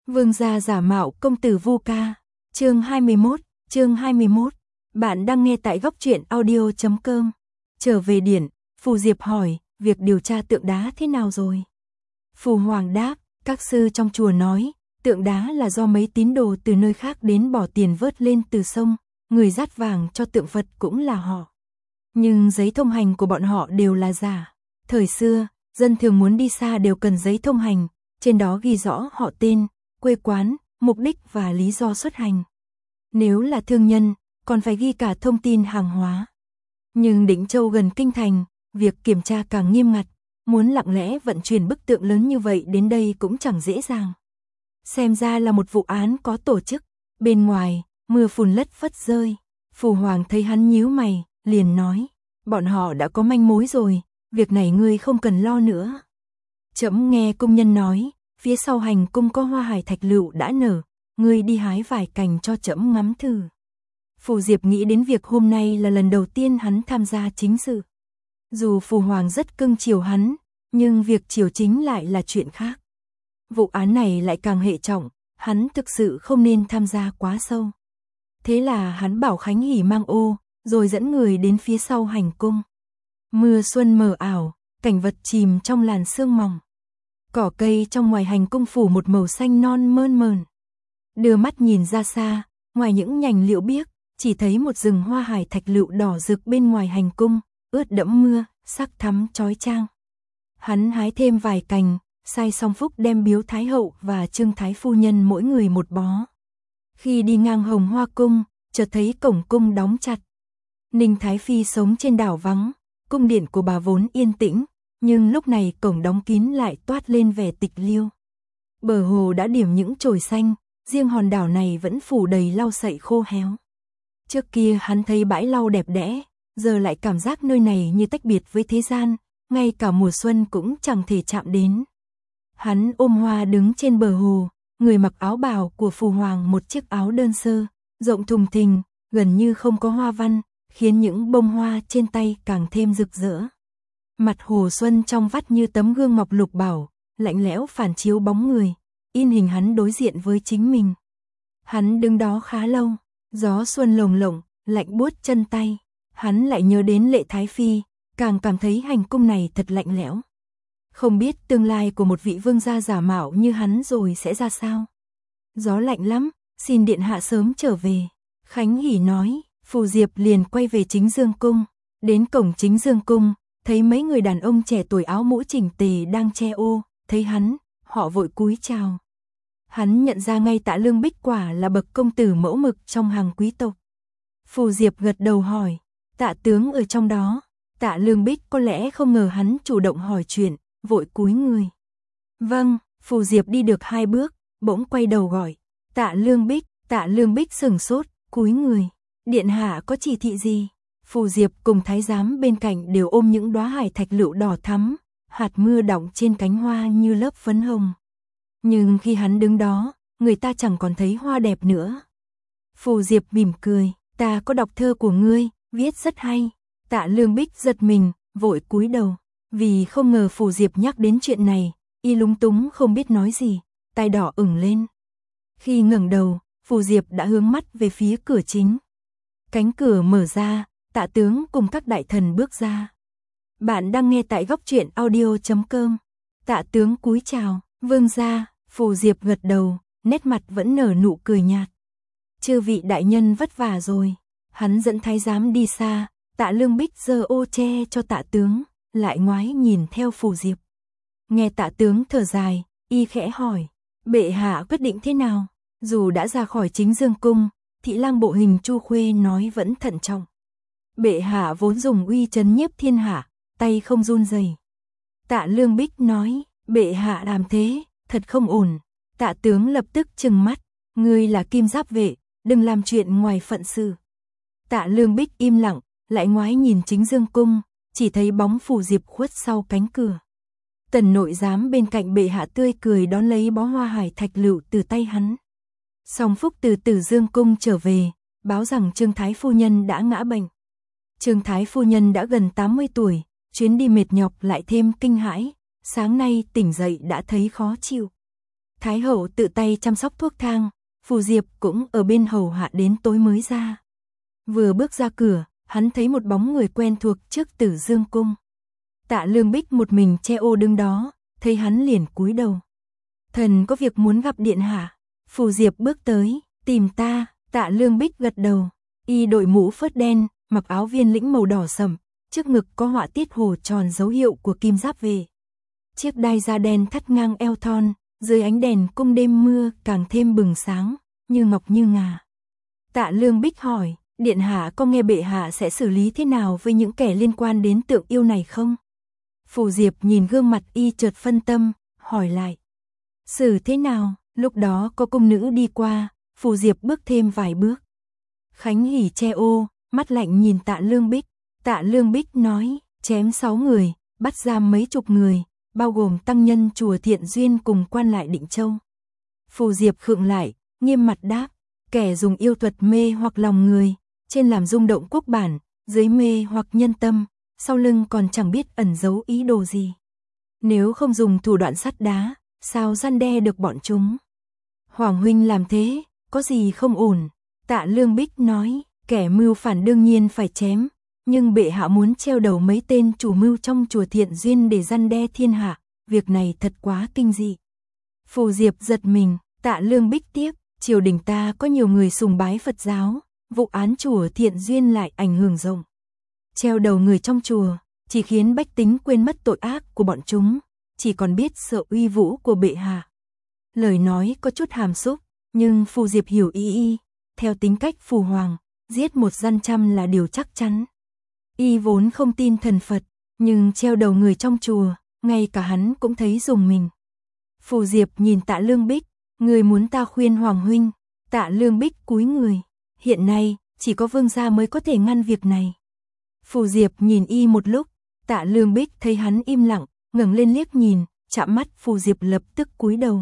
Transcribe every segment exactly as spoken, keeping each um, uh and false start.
Vương gia giả mạo công tử Vu Ca. Chương hai mươi mốt, chương hai mươi mốt. Bạn đang nghe tại góc truyện audio chấm com. Trở về điện, Phù Diệp hỏi, việc điều tra tượng đá thế nào rồi? Phù Hoàng đáp, các sư trong chùa nói, tượng đá là do mấy tín đồ từ nơi khác đến bỏ tiền vớt lên từ sông, người dát vàng cho tượng Phật cũng là họ. Nhưng giấy thông hành của bọn họ đều là giả. Thời xưa, dân thường muốn đi xa đều cần giấy thông hành, trên đó ghi rõ họ tên, quê quán, mục đích và lý do xuất hành. Nếu là thương nhân, còn phải ghi cả thông tin hàng hóa. Nhưng Định Châu gần kinh thành, việc kiểm tra càng nghiêm ngặt, muốn lặng lẽ vận chuyển bức tượng lớn như vậy đến đây cũng chẳng dễ dàng. Xem ra là một vụ án có tổ chức. Bên ngoài, mưa phùn lất phất rơi. Phù Hoàng thấy hắn nhíu mày, liền nói, bọn họ đã có manh mối rồi, việc này ngươi không cần lo nữa. Trẫm nghe cung nhân nói, phía sau hành cung có hoa hải thạch lựu đã nở, ngươi đi hái vài cành cho trẫm ngắm thử. Phù Diệp nghĩ đến việc hôm nay là lần đầu tiên hắn tham gia chính sự. Dù Phù Hoàng rất cưng chiều hắn, nhưng việc chiều chính lại là chuyện khác. Vụ án này lại càng hệ trọng, hắn thực sự không nên tham gia quá sâu. Thế là hắn bảo Khánh Hỉ mang ô, rồi dẫn người đến phía sau hành cung. Mưa xuân mờ ảo, cảnh vật chìm trong làn sương mỏng. Cỏ cây trong ngoài hành cung phủ một màu xanh non mơn mờn. Đưa mắt nhìn ra xa, ngoài những nhành liễu biếc, chỉ thấy một rừng hoa hải thạch lựu đỏ rực bên ngoài hành cung, ướt đẫm mưa, sắc thắm chói chang. Hắn hái thêm vài cành, sai Song Phúc đem biếu Thái hậu và Trương Thái phu nhân mỗi người một bó. Khi đi ngang Hồng Hoa cung, chợt thấy cổng cung đóng chặt. Ninh Thái phi sống trên đảo vắng, cung điện của bà vốn yên tĩnh, nhưng lúc này cổng đóng kín lại toát lên vẻ tịch liêu. Bờ hồ đã điểm những chồi xanh, riêng hòn đảo này vẫn phủ đầy lau sậy khô héo. Trước kia hắn thấy bãi lau đẹp đẽ, giờ lại cảm giác nơi này như tách biệt với thế gian, ngay cả mùa xuân cũng chẳng thể chạm đến. Hắn ôm hoa đứng trên bờ hồ, người mặc áo bào của Phù Hoàng, một chiếc áo đơn sơ, rộng thùng thình, gần như không có hoa văn, khiến những bông hoa trên tay càng thêm rực rỡ. Mặt hồ xuân trong vắt như tấm gương mọc lục bảo, lạnh lẽo phản chiếu bóng người, in hình hắn đối diện với chính mình. Hắn đứng đó khá lâu, gió xuân lồng lộng, lạnh buốt chân tay, hắn lại nhớ đến Lệ Thái phi, càng cảm thấy hành cung này thật lạnh lẽo. Không biết tương lai của một vị vương gia giả mạo như hắn rồi sẽ ra sao. Gió lạnh lắm, xin điện hạ sớm trở về. Khánh Hỉ nói. Phù Diệp liền quay về Chính Dương cung. Đến cổng Chính Dương cung, thấy mấy người đàn ông trẻ tuổi áo mũ chỉnh tề đang che ô, thấy hắn, họ vội cúi chào. Hắn nhận ra ngay Tạ Lương Bích quả là bậc công tử mẫu mực trong hàng quý tộc. Phù Diệp gật đầu hỏi, Tạ tướng ở trong đó. Tạ Lương Bích có lẽ không ngờ hắn chủ động hỏi chuyện, vội cúi người. Vâng. Phù Diệp đi được hai bước, bỗng quay đầu gọi, Tạ Lương Bích. Tạ Lương Bích sừng sốt, cúi người. Điện hạ có chỉ thị gì? Phù Diệp cùng thái giám bên cạnh đều ôm những đóa hải thạch lựu đỏ thắm, hạt mưa đọng trên cánh hoa như lớp phấn hồng. Nhưng khi hắn đứng đó, người ta chẳng còn thấy hoa đẹp nữa. Phù Diệp mỉm cười, ta có đọc thơ của ngươi, viết rất hay. Tạ Lương Bích giật mình, vội cúi đầu, vì không ngờ Phù Diệp nhắc đến chuyện này, y lúng túng không biết nói gì, tai đỏ ửng lên. Khi ngẩng đầu, Phù Diệp đã hướng mắt về phía cửa chính. Cánh cửa mở ra, Tạ tướng cùng các đại thần bước ra. Bạn đang nghe tại góc truyện audio chấm com. Tạ tướng cúi chào, vương gia. Phù Diệp gật đầu, nét mặt vẫn nở nụ cười nhạt. Chư vị đại nhân vất vả rồi. Hắn dẫn thái giám đi xa, Tạ Lương Bích giơ ô che cho Tạ tướng, lại ngoái nhìn theo Phù Diệp. Nghe Tạ tướng thở dài, y khẽ hỏi, bệ hạ quyết định thế nào? Dù đã ra khỏi Chính Dương cung, Thị lang bộ hình Chu Khuê nói vẫn thận trọng. Bệ hạ vốn dùng uy trấn nhiếp thiên hạ, tay không run rẩy. Tạ Lương Bích nói, bệ hạ làm thế, thật không ổn. Tạ tướng lập tức trừng mắt, ngươi là Kim Giáp vệ, đừng làm chuyện ngoài phận sự. Tạ Lương Bích im lặng, lại ngoái nhìn Chính Dương cung, chỉ thấy bóng Phù Diệp khuất sau cánh cửa. Tần nội giám bên cạnh bệ hạ tươi cười đón lấy bó hoa hải thạch lựu từ tay hắn. Song Phúc từ Tử Dương cung trở về, báo rằng Trương Thái phu nhân đã ngã bệnh. Trương Thái phu nhân đã gần tám mươi tuổi, chuyến đi mệt nhọc lại thêm kinh hãi, sáng nay tỉnh dậy đã thấy khó chịu. Thái hậu tự tay chăm sóc thuốc thang, Phù Diệp cũng ở bên hầu hạ đến tối mới ra. Vừa bước ra cửa, hắn thấy một bóng người quen thuộc trước Tử Dương cung. Tạ Lương Bích một mình che ô đứng đó, thấy hắn liền cúi đầu. Thần có việc muốn gặp điện hạ. Phù Diệp bước tới, tìm ta. Tạ Lương Bích gật đầu, y đội mũ phớt đen, mặc áo viên lĩnh màu đỏ sẫm, trước ngực có họa tiết hồ tròn dấu hiệu của kim giáp về. Chiếc đai da đen thắt ngang eo thon, dưới ánh đèn cung đêm mưa càng thêm bừng sáng, như ngọc như ngà. Tạ Lương Bích hỏi, điện hạ có nghe bệ hạ sẽ xử lý thế nào với những kẻ liên quan đến tượng yêu này không? Phù Diệp nhìn gương mặt y chợt phân tâm, hỏi lại. Xử thế nào? Lúc đó có cung nữ đi qua, Phù Diệp bước thêm vài bước. Khánh Hỉ che ô, mắt lạnh nhìn Tạ Lương Bích. Tạ Lương Bích nói, chém sáu người, bắt giam mấy chục người, bao gồm tăng nhân chùa Thiện Duyên cùng quan lại Định Châu. Phù Diệp khựng lại, nghiêm mặt đáp, kẻ dùng yêu thuật mê hoặc lòng người, trên làm rung động quốc bản, dưới mê hoặc nhân tâm, sau lưng còn chẳng biết ẩn giấu ý đồ gì. Nếu không dùng thủ đoạn sắt đá, sao răn đe được bọn chúng? Hoàng huynh làm thế, có gì không ổn? Tạ Lương Bích nói, kẻ mưu phản đương nhiên phải chém, nhưng bệ hạ muốn treo đầu mấy tên chủ mưu trong chùa Thiện Duyên để răn đe thiên hạ, việc này thật quá kinh dị. Phù Diệp giật mình, Tạ Lương Bích tiếp, triều đình ta có nhiều người sùng bái Phật giáo, vụ án chùa Thiện Duyên lại ảnh hưởng rộng. Treo đầu người trong chùa, chỉ khiến bách tính quên mất tội ác của bọn chúng, chỉ còn biết sợ uy vũ của bệ hạ. Lời nói có chút hàm xúc, nhưng Phù Diệp hiểu ý y, theo tính cách Phù Hoàng, giết một gian trăm là điều chắc chắn. Y vốn không tin thần Phật, nhưng treo đầu người trong chùa, ngay cả hắn cũng thấy rùng mình. Phù Diệp nhìn Tạ Lương Bích, người muốn ta khuyên Hoàng huynh? Tạ Lương Bích cúi người, hiện nay, chỉ có vương gia mới có thể ngăn việc này. Phù Diệp nhìn y một lúc, Tạ Lương Bích thấy hắn im lặng, ngẩng lên liếc nhìn, chạm mắt Phù Diệp lập tức cúi đầu.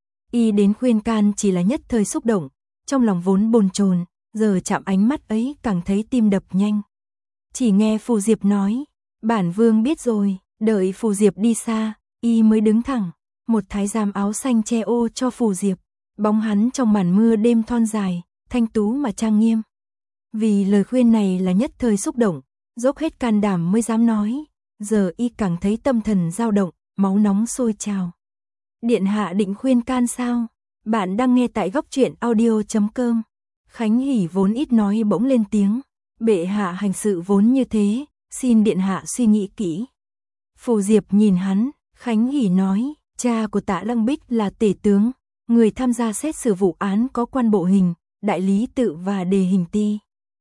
Y đến khuyên can chỉ là nhất thời xúc động, trong lòng vốn bồn chồn, giờ chạm ánh mắt ấy càng thấy tim đập nhanh. Chỉ nghe Phù Diệp nói, bản vương biết rồi. Đợi Phù Diệp đi xa, y mới đứng thẳng, một thái giám áo xanh che ô cho Phù Diệp, bóng hắn trong màn mưa đêm thon dài, thanh tú mà trang nghiêm. Vì lời khuyên này là nhất thời xúc động, dốc hết can đảm mới dám nói, giờ y càng thấy tâm thần dao động, máu nóng sôi trào. Điện hạ định khuyên can sao? Bạn đang nghe tại góc truyện audio chấm com. Khánh Hỉ vốn ít nói bỗng lên tiếng, bệ hạ hành sự vốn như thế, xin điện hạ suy nghĩ kỹ. Phù Diệp nhìn hắn, Khánh Hỉ nói, cha của Tạ Lăng Bích là tể tướng, người tham gia xét xử vụ án có quan bộ hình, đại lý tự và đề hình ti.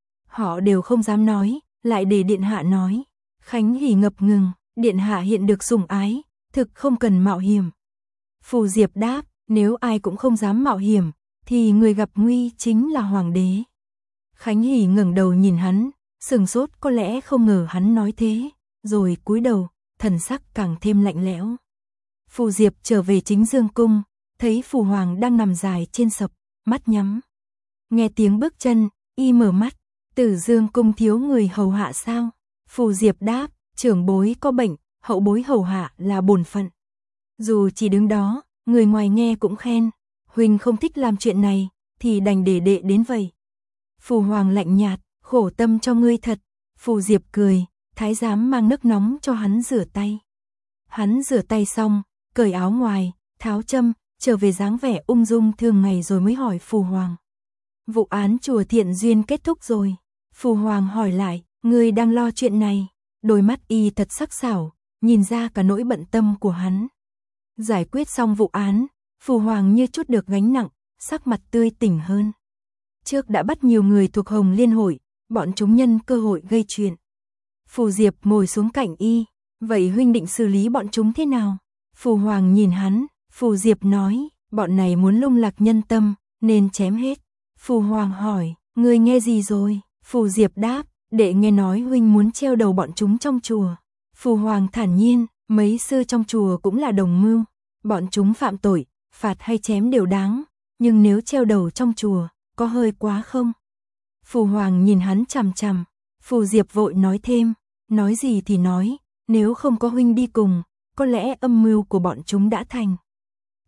Họ đều không dám nói, lại để điện hạ nói. Khánh Hỉ ngập ngừng, điện hạ hiện được sủng ái, thực không cần mạo hiểm. Phù Diệp đáp, nếu ai cũng không dám mạo hiểm, thì người gặp nguy chính là hoàng đế. Khánh Hỉ ngẩng đầu nhìn hắn, sừng sốt có lẽ không ngờ hắn nói thế, rồi cúi đầu, thần sắc càng thêm lạnh lẽo. Phù Diệp trở về chính dương cung, thấy Phù Hoàng đang nằm dài trên sập, mắt nhắm. Nghe tiếng bước chân, y mở mắt, Tử Dương cung thiếu người hầu hạ sao? Phù Diệp đáp, trưởng bối có bệnh, hậu bối hầu hạ là bổn phận. Dù chỉ đứng đó, người ngoài nghe cũng khen, huynh không thích làm chuyện này, thì đành để đệ đến vậy. Phù Hoàng lạnh nhạt, khổ tâm cho ngươi thật. Phù Diệp cười, thái giám mang nước nóng cho hắn rửa tay. Hắn rửa tay xong, cởi áo ngoài, tháo châm, trở về dáng vẻ ung dung thường ngày rồi mới hỏi Phù Hoàng. Vụ án chùa Thiện Duyên kết thúc rồi. Phù Hoàng hỏi lại, ngươi đang lo chuyện này. Đôi mắt y thật sắc sảo, nhìn ra cả nỗi bận tâm của hắn. Giải quyết xong vụ án, Phù Hoàng như chút được gánh nặng, sắc mặt tươi tỉnh hơn. Trước đã bắt nhiều người thuộc Hồng Liên hội, bọn chúng nhân cơ hội gây chuyện. Phù Diệp ngồi xuống cạnh y, vậy huynh định xử lý bọn chúng thế nào? Phù Hoàng nhìn hắn, Phù Diệp nói, bọn này muốn lung lạc nhân tâm, nên chém hết. Phù Hoàng hỏi, ngươi nghe gì rồi? Phù Diệp đáp, đệ nghe nói huynh muốn treo đầu bọn chúng trong chùa. Phù Hoàng thản nhiên, mấy sư trong chùa cũng là đồng mưu, bọn chúng phạm tội, phạt hay chém đều đáng, nhưng nếu treo đầu trong chùa, có hơi quá không? Phù Hoàng nhìn hắn chằm chằm, Phù Diệp vội nói thêm, nói gì thì nói, nếu không có huynh đi cùng, có lẽ âm mưu của bọn chúng đã thành.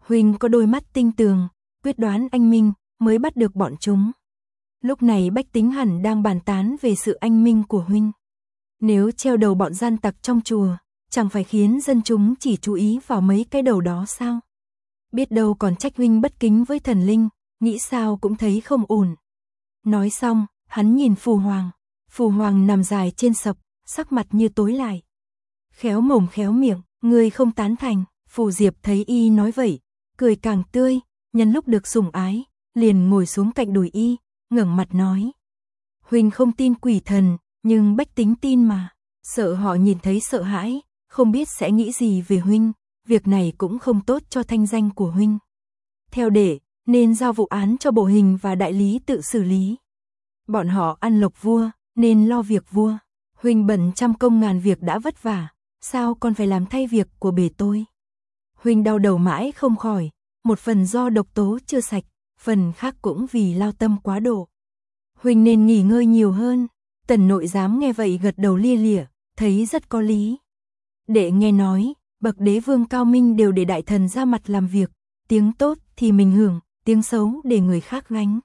Huynh có đôi mắt tinh tường, quyết đoán anh minh, mới bắt được bọn chúng. Lúc này bách tính hẳn đang bàn tán về sự anh minh của Huynh. Nếu treo đầu bọn gian tặc trong chùa, chẳng phải khiến dân chúng chỉ chú ý vào mấy cái đầu đó sao? Biết đâu còn trách Huynh bất kính với thần linh, nghĩ sao cũng thấy không ổn. Nói xong, hắn nhìn Phù Hoàng. Phù Hoàng nằm dài trên sập, sắc mặt như tối lại. Khéo mồm khéo miệng, ngươi không tán thành. Phù Diệp thấy y nói vậy, cười càng tươi, nhân lúc được sủng ái, liền ngồi xuống cạnh đùi y, ngẩng mặt nói. Huynh không tin quỷ thần, nhưng bách tính tin mà. Sợ họ nhìn thấy sợ hãi, không biết sẽ nghĩ gì về Huynh, việc này cũng không tốt cho thanh danh của Huynh. Theo đệ, nên giao vụ án cho bộ hình và đại lý tự xử lý. Bọn họ ăn lộc vua, nên lo việc vua. Huynh bận trăm công ngàn việc đã vất vả, sao còn phải làm thay việc của bề tôi? Huynh đau đầu mãi không khỏi, một phần do độc tố chưa sạch, phần khác cũng vì lao tâm quá độ. Huynh nên nghỉ ngơi nhiều hơn. Tần nội giám nghe vậy gật đầu lia lịa, thấy rất có lý. Đệ nghe nói, bậc đế vương cao minh đều để đại thần ra mặt làm việc, tiếng tốt thì mình hưởng, tiếng xấu để người khác gánh.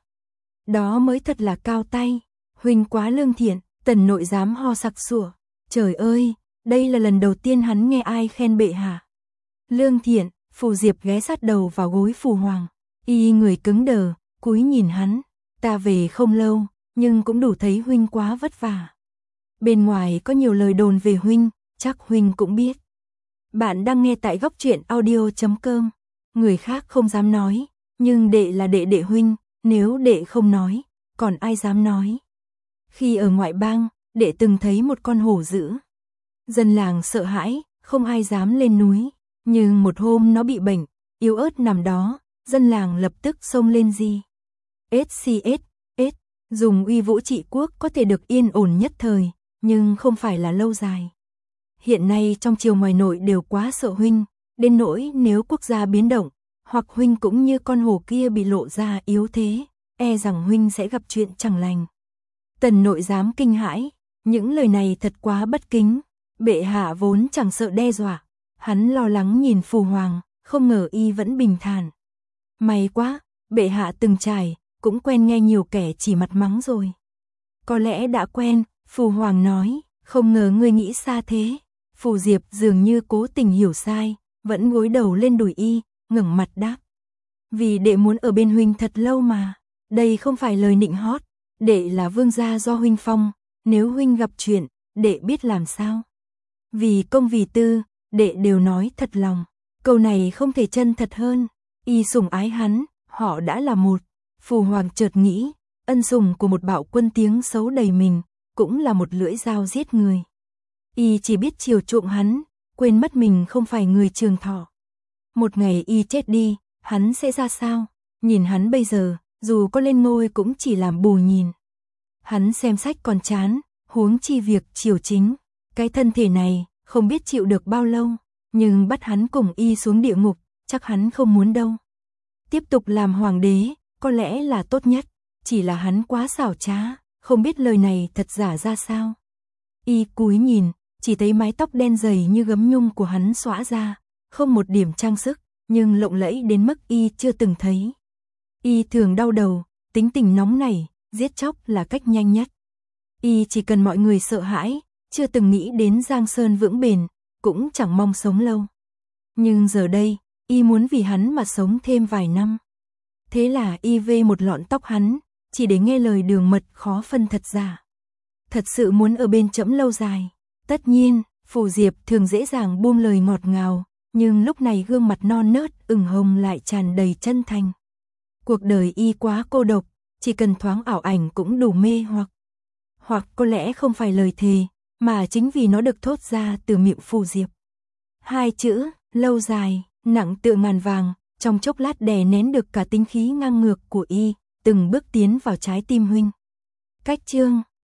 Đó mới thật là cao tay. Huynh quá lương thiện. Tần nội giám ho sặc sủa. Trời ơi, đây là lần đầu tiên hắn nghe ai khen bệ hạ. Lương thiện. Phù Diệp ghé sát đầu vào gối Phù Hoàng. Y người cứng đờ, cúi nhìn hắn. Ta về không lâu, nhưng cũng đủ thấy Huynh quá vất vả. Bên ngoài có nhiều lời đồn về Huynh, chắc Huynh cũng biết. Bạn đang nghe tại góc truyện audio chấm com. Người khác không dám nói, nhưng đệ là đệ đệ Huynh, nếu đệ không nói, còn ai dám nói. Khi ở ngoại bang, đệ từng thấy một con hổ dữ. Dân làng sợ hãi, không ai dám lên núi. Nhưng một hôm nó bị bệnh, yếu ớt nằm đó, dân làng lập tức xông lên gì. ét xê ét, S, dùng uy vũ trị quốc có thể được yên ổn nhất thời, nhưng không phải là lâu dài. Hiện nay trong triều ngoài nội đều quá sợ Huynh, đến nỗi nếu quốc gia biến động, hoặc Huynh cũng như con hổ kia bị lộ ra yếu thế, e rằng Huynh sẽ gặp chuyện chẳng lành. Tần nội giám kinh hãi, những lời này thật quá bất kính, bệ hạ vốn chẳng sợ đe dọa. Hắn lo lắng nhìn Phù Hoàng, không ngờ y vẫn bình thản. May quá, bệ hạ từng trải, cũng quen nghe nhiều kẻ chỉ mặt mắng rồi. Có lẽ đã quen, Phù Hoàng nói, không ngờ ngươi nghĩ xa thế. Phù Diệp dường như cố tình hiểu sai, vẫn gối đầu lên đùi y, ngẩng mặt đáp. Vì đệ muốn ở bên Huynh thật lâu mà, đây không phải lời nịnh hót, đệ là vương gia do Huynh phong, nếu Huynh gặp chuyện, đệ biết làm sao. Vì công vì tư, đệ đều nói thật lòng, câu này không thể chân thật hơn, y sủng ái hắn, họ đã là một. Phù Hoàng chợt nghĩ, ân sủng của một bạo quân tiếng xấu đầy mình, cũng là một lưỡi dao giết người. Y chỉ biết chiều chuộng hắn, quên mất mình không phải người trường thọ. Một ngày y chết đi, hắn sẽ ra sao? Nhìn hắn bây giờ, dù có lên ngôi cũng chỉ làm bù nhìn. Hắn xem sách còn chán, huống chi việc triều chính. Cái thân thể này, không biết chịu được bao lâu, nhưng bắt hắn cùng y xuống địa ngục, chắc hắn không muốn đâu. Tiếp tục làm hoàng đế, có lẽ là tốt nhất, chỉ là hắn quá xảo trá, không biết lời này thật giả ra sao. Y cúi nhìn, chỉ thấy mái tóc đen dày như gấm nhung của hắn xõa ra, không một điểm trang sức, nhưng lộng lẫy đến mức y chưa từng thấy. Y thường đau đầu, tính tình nóng nảy, giết chóc là cách nhanh nhất. Y chỉ cần mọi người sợ hãi, chưa từng nghĩ đến giang sơn vững bền, cũng chẳng mong sống lâu. Nhưng giờ đây, y muốn vì hắn mà sống thêm vài năm. Thế là y vê một lọn tóc hắn, chỉ để nghe lời Đường Mật khó phân thật giả. Thật sự muốn ở bên trẫm lâu dài. Tất nhiên, Phù Diệp thường dễ dàng buông lời ngọt ngào, nhưng lúc này gương mặt non nớt ửng hồng lại tràn đầy chân thành. Cuộc đời y quá cô độc, chỉ cần thoáng ảo ảnh cũng đủ mê hoặc. Hoặc có lẽ không phải lời thề, mà chính vì nó được thốt ra từ miệng Phù Diệp. Hai chữ, lâu dài, nặng tựa ngàn vàng, trong chốc lát đè nén được cả tính khí ngang ngược của y, từng bước tiến vào trái tim Huynh. Cách chương